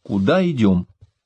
Куда идем?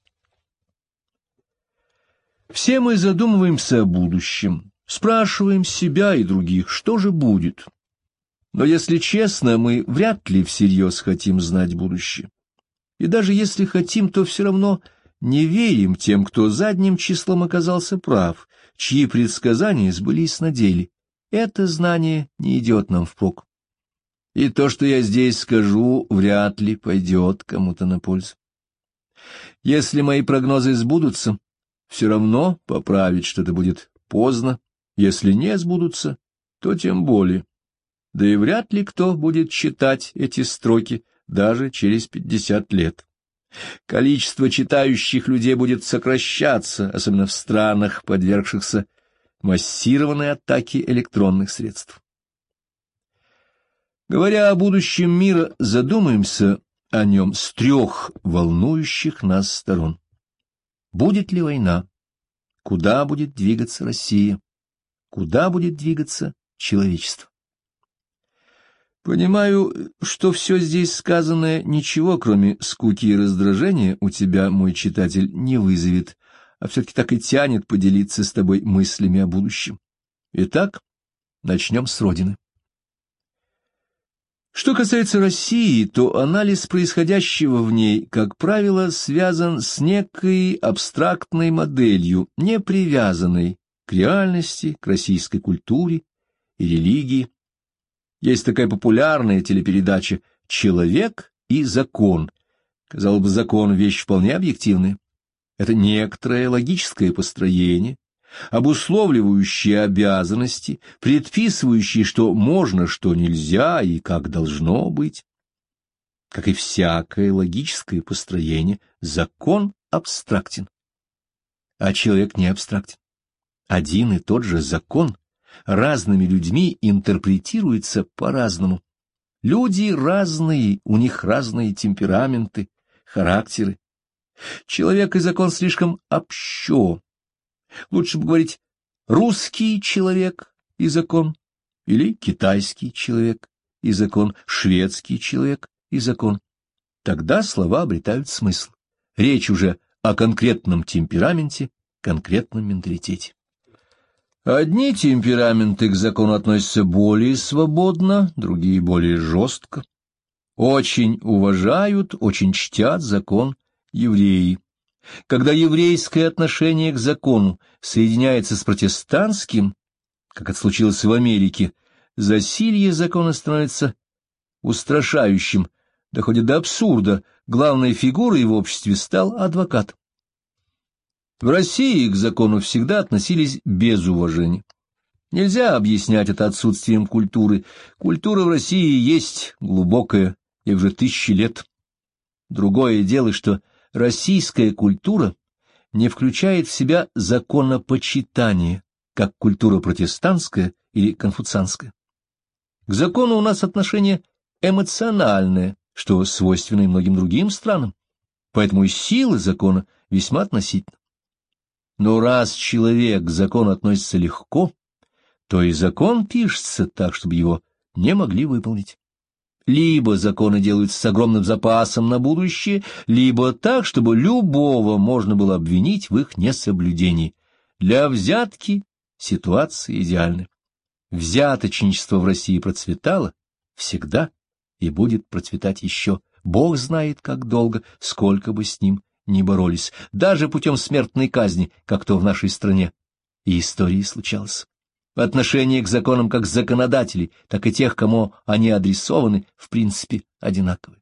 Все мы задумываемся о будущем, спрашиваем себя и других, что же будет. Но, если честно, мы вряд ли всерьез хотим знать будущее. И даже если хотим, то все равно не верим тем, кто задним числом оказался прав, чьи предсказания сбылись на деле. Это знание не идет нам впрок. И то, что я здесь скажу, вряд ли пойдет кому-то на пользу. Если мои прогнозы сбудутся, все равно поправить что-то будет поздно. Если не сбудутся, то тем более. Да и вряд ли кто будет читать эти строки даже через 50 лет. Количество читающих людей будет сокращаться, особенно в странах, подвергшихся массированной атаке электронных средств. Говоря о будущем мира, задумаемся о нем с трех волнующих нас сторон. Будет ли война? Куда будет двигаться Россия? Куда будет двигаться человечество? Понимаю, что все здесь сказанное ничего, кроме скуки и раздражения, у тебя, мой читатель, не вызовет, а все-таки так и тянет поделиться с тобой мыслями о будущем. Итак, начнем с Родины. Что касается России, то анализ происходящего в ней, как правило, связан с некой абстрактной моделью, не привязанной к реальности, к российской культуре и религии. Есть такая популярная телепередача «Человек и закон». Казалось бы, закон — вещь вполне объективная. Это некоторое логическое построение, обусловливающие обязанности, предписывающие, что можно, что нельзя и как должно быть. Как и всякое логическое построение, закон абстрактен, а человек не абстрактен. Один и тот же закон разными людьми интерпретируется по-разному. Люди разные, у них разные темпераменты, характеры. Человек и закон слишком общо. Лучше бы говорить «русский человек и закон» или «китайский человек и закон», «шведский человек и закон». Тогда слова обретают смысл. Речь уже о конкретном темпераменте, конкретном менталитете. Одни темпераменты к закону относятся более свободно, другие более жестко. Очень уважают, очень чтят закон евреи. Когда еврейское отношение к закону соединяется с протестантским, как это случилось в Америке, засилье закона становится устрашающим, доходит до абсурда, главной фигурой в обществе стал адвокат. В России к закону всегда относились без уважения. Нельзя объяснять это отсутствием культуры. Культура в России есть глубокая, и уже 1000 лет. Другое дело, что российская культура не включает в себя законопочитание, как культура протестантская или конфуцианская. К закону у нас отношение эмоциональное, что свойственно и многим другим странам, поэтому и сила закона весьма относительна. Но раз человек к закону относится легко, то и закон пишется так, чтобы его не могли выполнить. Либо законы делаются с огромным запасом на будущее, либо так, чтобы любого можно было обвинить в их несоблюдении. Для взятки ситуация идеальна. Взяточничество в России процветало всегда и будет процветать еще. Бог знает, как долго, сколько бы с ним ни боролись, даже путем смертной казни, как то в нашей стране и истории случалось. Отношение к законам как законодателей, так и тех, кому они адресованы, в принципе, одинаковы.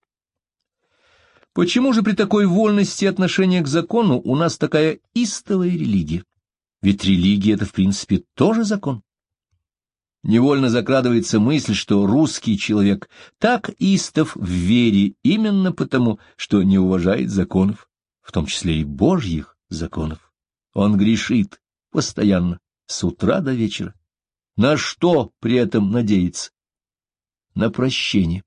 Почему же при такой вольности отношения к закону у нас такая истовая религия? Ведь религия — это, в принципе, тоже закон. Невольно закрадывается мысль, что русский человек так истов в вере именно потому, что не уважает законов, в том числе и Божьих законов. Он грешит постоянно, с утра до вечера. На что при этом надеяться? На прощение.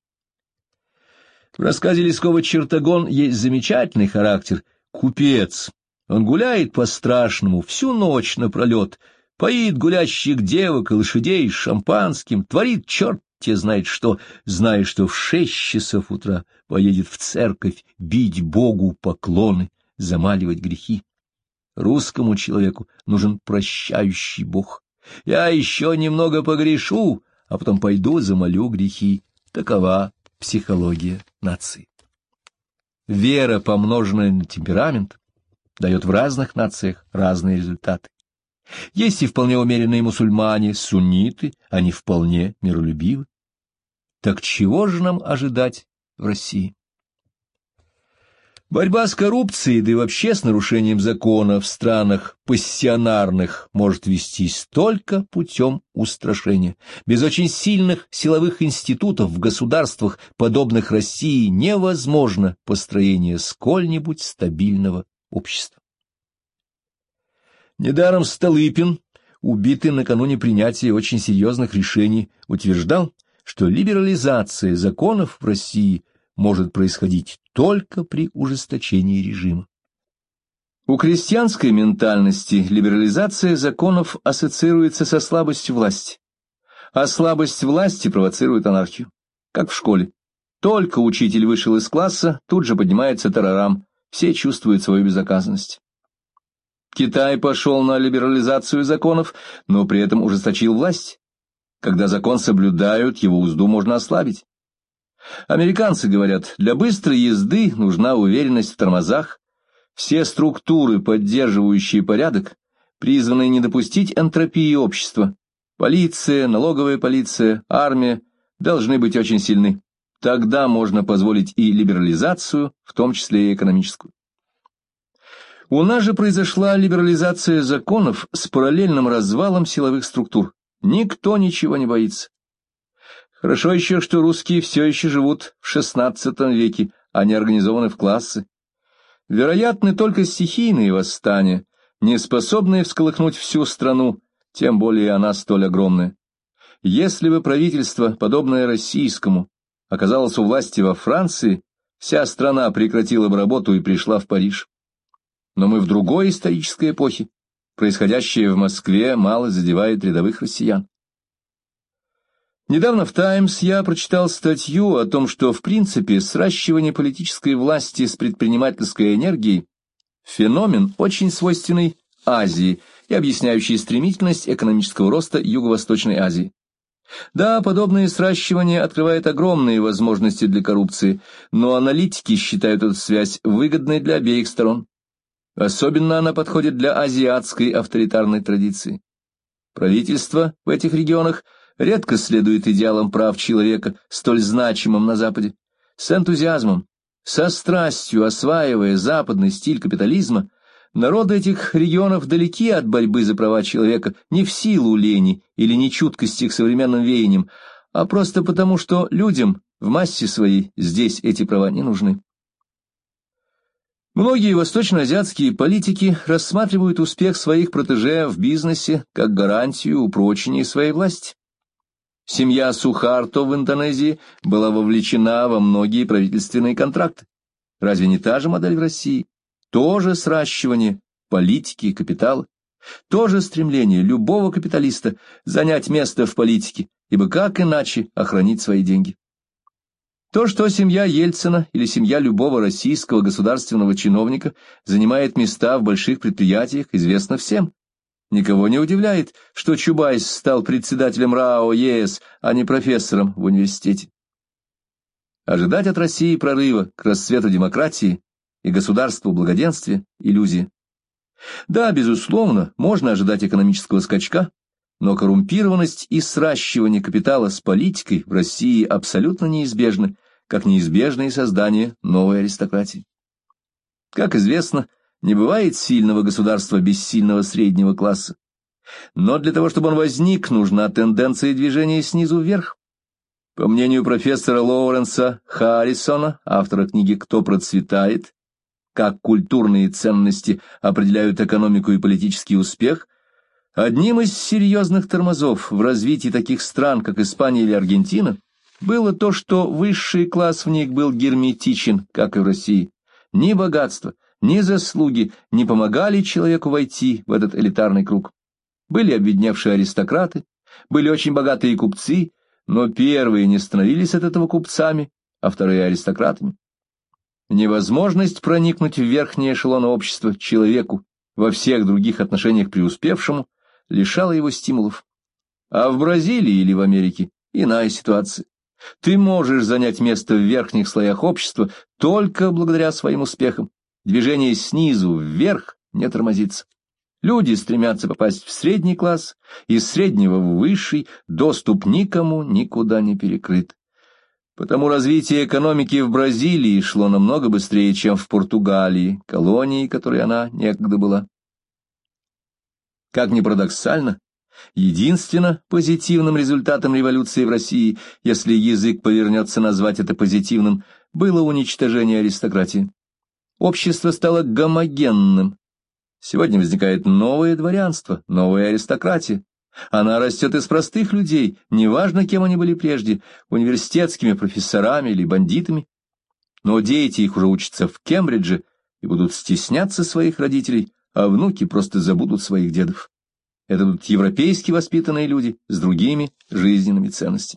В рассказе Лескова-Чертогон есть замечательный характер. Купец. Он гуляет по-страшному всю ночь напролет, поит гулящих девок и лошадей шампанским, творит черт те знает что, зная, что в 6 часов утра поедет в церковь бить Богу поклоны, замаливать грехи. Русскому человеку нужен прощающий Бог. Я еще немного погрешу, а потом пойду замолю грехи. Такова психология нации. Вера, помноженная на темперамент, дает в разных нациях разные результаты. Есть и вполне умеренные мусульмане, сунниты, они вполне миролюбивы. Так чего же нам ожидать в России? Борьба с коррупцией, да и вообще с нарушением закона в странах пассионарных может вестись только путем устрашения. Без очень сильных силовых институтов в государствах, подобных России, невозможно построение сколь-нибудь стабильного общества. Недаром Столыпин, убитый накануне принятия очень серьезных решений, утверждал, что либерализация законов в России может происходить только при ужесточении режима. У крестьянской ментальности либерализация законов ассоциируется со слабостью власти, а слабость власти провоцирует анархию, как в школе. Только учитель вышел из класса, тут же поднимается тарарам, все чувствуют свою безнаказанность. Китай пошел на либерализацию законов, но при этом ужесточил власть. Когда закон соблюдают, его узду можно ослабить. Американцы говорят, для быстрой езды нужна уверенность в тормозах. Все структуры, поддерживающие порядок, призваны не допустить энтропии общества. Полиция, налоговая полиция, армия должны быть очень сильны. Тогда можно позволить и либерализацию, в том числе и экономическую. У нас же произошла либерализация законов с параллельным развалом силовых структур. Никто ничего не боится. Хорошо еще, что русские все еще живут в XVI веке, а не организованы в классы. Вероятны только стихийные восстания, не способные всколыхнуть всю страну, тем более она столь огромная. Если бы правительство, подобное российскому, оказалось у власти во Франции, вся страна прекратила бы работу и пришла в Париж. Но мы в другой исторической эпохе. Происходящее в Москве мало задевает рядовых россиян. Недавно в «Таймс» я прочитал статью о том, что в принципе сращивание политической власти с предпринимательской энергией – феномен, очень свойственный Азии и объясняющий стремительность экономического роста Юго-Восточной Азии. Да, подобное сращивание открывает огромные возможности для коррупции, но аналитики считают эту связь выгодной для обеих сторон. Особенно она подходит для азиатской авторитарной традиции. Правительство в этих регионах редко следует идеалам прав человека, столь значимым на Западе. С энтузиазмом, со страстью осваивая западный стиль капитализма, народы этих регионов далеки от борьбы за права человека не в силу лени или нечуткости к современным веяниям, а просто потому, что людям в массе своей здесь эти права не нужны. Многие восточноазиатские политики рассматривают успех своих протеже в бизнесе как гарантию упрочения своей власти. Семья Сухарто в Индонезии была вовлечена во многие правительственные контракты. Разве не та же модель в России? Тоже сращивание политики и капитала, тоже стремление любого капиталиста занять место в политике, ибо как иначе охранить свои деньги? То, что семья Ельцина или семья любого российского государственного чиновника занимает места в больших предприятиях, известно всем. Никого не удивляет, что Чубайс стал председателем РАО ЕС, а не профессором в университете. Ожидать от России прорыва к расцвету демократии и государству благоденствия – иллюзия. Да, безусловно, можно ожидать экономического скачка, но коррумпированность и сращивание капитала с политикой в России абсолютно неизбежны, как неизбежно и создание новой аристократии. Как известно, не бывает сильного государства без сильного среднего класса. Но для того, чтобы он возник, нужна тенденция движения снизу вверх. По мнению профессора Лоуренса Харрисона, автора книги «Кто процветает?», как культурные ценности определяют экономику и политический успех, одним из серьезных тормозов в развитии таких стран, как Испания или Аргентина, было то, что высший класс в них был герметичен, как и в России. Ни богатство, ни заслуги не помогали человеку войти в этот элитарный круг. Были обедневшие аристократы, были очень богатые купцы, но первые не становились от этого купцами, а вторые — аристократами. Невозможность проникнуть в верхние эшелоны общества человеку, во всех других отношениях преуспевшему, лишала его стимулов. А в Бразилии или в Америке иная ситуация. Ты можешь занять место в верхних слоях общества только благодаря своим успехам. Движение снизу вверх не тормозится. Люди стремятся попасть в средний класс, из среднего в высший, доступ никому никуда не перекрыт. Потому развитие экономики в Бразилии шло намного быстрее, чем в Португалии, колонии, которой она некогда была. Как ни парадоксально, единственно позитивным результатом революции в России, если язык повернется назвать это позитивным, было уничтожение аристократии. Общество стало гомогенным. Сегодня возникает новое дворянство, новая аристократия. Она растет из простых людей, неважно, кем они были прежде, университетскими профессорами или бандитами. Но дети их уже учатся в Кембридже и будут стесняться своих родителей, а внуки просто забудут своих дедов. Это будут европейски воспитанные люди с другими жизненными ценностями.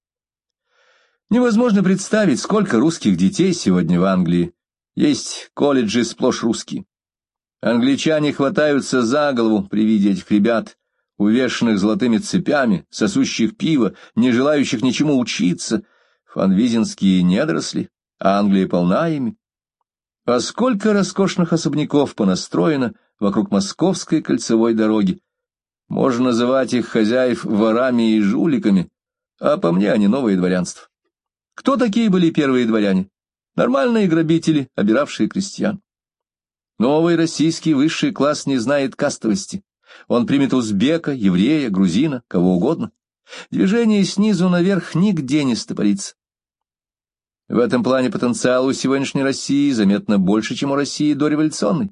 Невозможно представить, сколько русских детей сегодня в Англии. Есть колледжи сплошь русские. Англичане хватаются за голову при виде этих ребят, увешанных золотыми цепями, сосущих пиво, не желающих ничему учиться. Фанвизинские недоросли, а Англия полна ими. А сколько роскошных особняков понастроено вокруг Московской кольцевой дороги. Можно называть их хозяев ворами и жуликами, а по мне они новое дворянство. Кто такие были первые дворяне? Нормальные грабители, обиравшие крестьян. Новый российский высший класс не знает кастовости. Он примет узбека, еврея, грузина, кого угодно. Движение снизу наверх нигде не стопорится. В этом плане потенциал у сегодняшней России заметно больше, чем у России дореволюционной.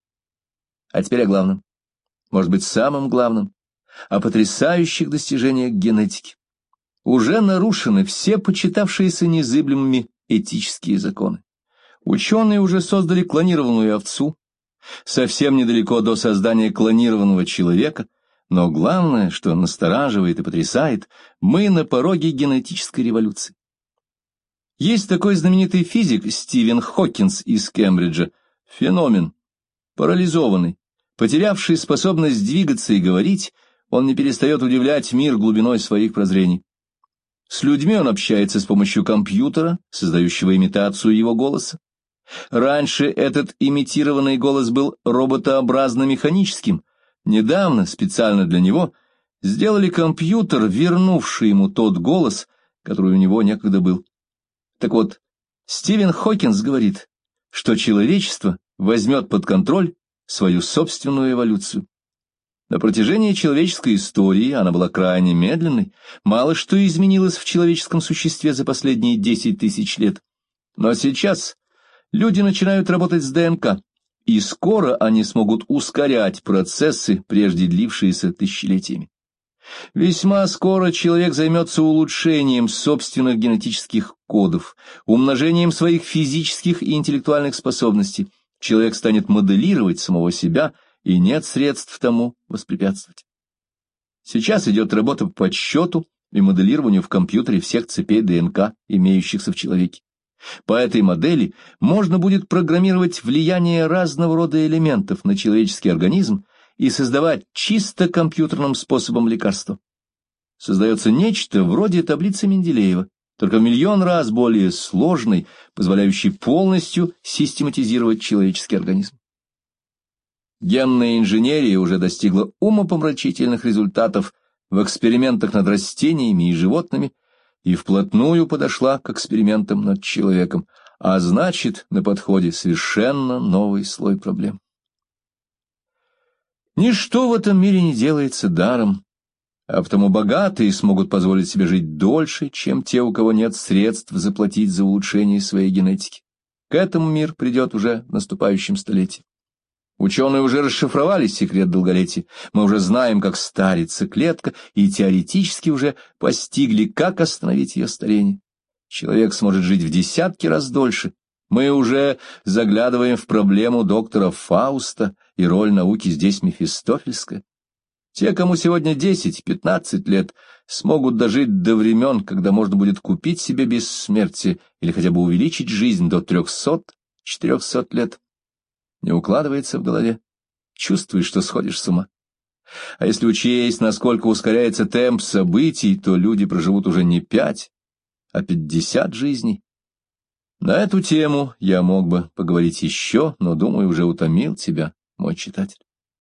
А теперь о главном. Может быть, самым главным, о потрясающих достижениях генетики. Уже нарушены все почитавшиеся незыблемыми этические законы. Ученые уже создали клонированную овцу, совсем недалеко до создания клонированного человека, но главное, что настораживает и потрясает, мы на пороге генетической революции. Есть такой знаменитый физик Стивен Хокинс из Кембриджа, феномен, парализованный, потерявший способность двигаться и говорить, он не перестает удивлять мир глубиной своих прозрений. С людьми он общается с помощью компьютера, создающего имитацию его голоса. Раньше этот имитированный голос был роботообразно-механическим. Недавно, специально для него, сделали компьютер, вернувший ему тот голос, который у него некогда был. Так вот, Стивен Хокинс говорит, что человечество возьмет под контроль свою собственную эволюцию. На протяжении человеческой истории она была крайне медленной, мало что изменилось в человеческом существе за последние 10 тысяч лет. Но сейчас люди начинают работать с ДНК, и скоро они смогут ускорять процессы, прежде длившиеся тысячелетиями. Весьма скоро человек займется улучшением собственных генетических кодов, умножением своих физических и интеллектуальных способностей. Человек станет моделировать самого себя, и нет средств тому воспрепятствовать. Сейчас идет работа по подсчету и моделированию в компьютере всех цепей ДНК, имеющихся в человеке. По этой модели можно будет программировать влияние разного рода элементов на человеческий организм и создавать чисто компьютерным способом лекарства. Создается нечто вроде таблицы Менделеева, только в миллион раз более сложной, позволяющей полностью систематизировать человеческий организм. Генная инженерия уже достигла умопомрачительных результатов в экспериментах над растениями и животными и вплотную подошла к экспериментам над человеком, а значит, на подходе совершенно новый слой проблем. Ничто в этом мире не делается даром, а потому богатые смогут позволить себе жить дольше, чем те, у кого нет средств заплатить за улучшение своей генетики. К этому мир придет уже в наступающем столетии. Ученые уже расшифровали секрет долголетия, мы уже знаем, как старится клетка, и теоретически уже постигли, как остановить ее старение. Человек сможет жить в десятки раз дольше. Мы уже заглядываем в проблему доктора Фауста, и роль науки здесь мефистофельская. Те, кому сегодня 10-15 лет, смогут дожить до времен, когда можно будет купить себе бессмертие или хотя бы увеличить жизнь до 300-400 лет. Не укладывается в голове. Чувствуешь, что сходишь с ума. А если учесть, насколько ускоряется темп событий, то люди проживут уже не 5, а 50 жизней. На эту тему я мог бы поговорить еще, но, думаю, уже утомил тебя, мой читатель.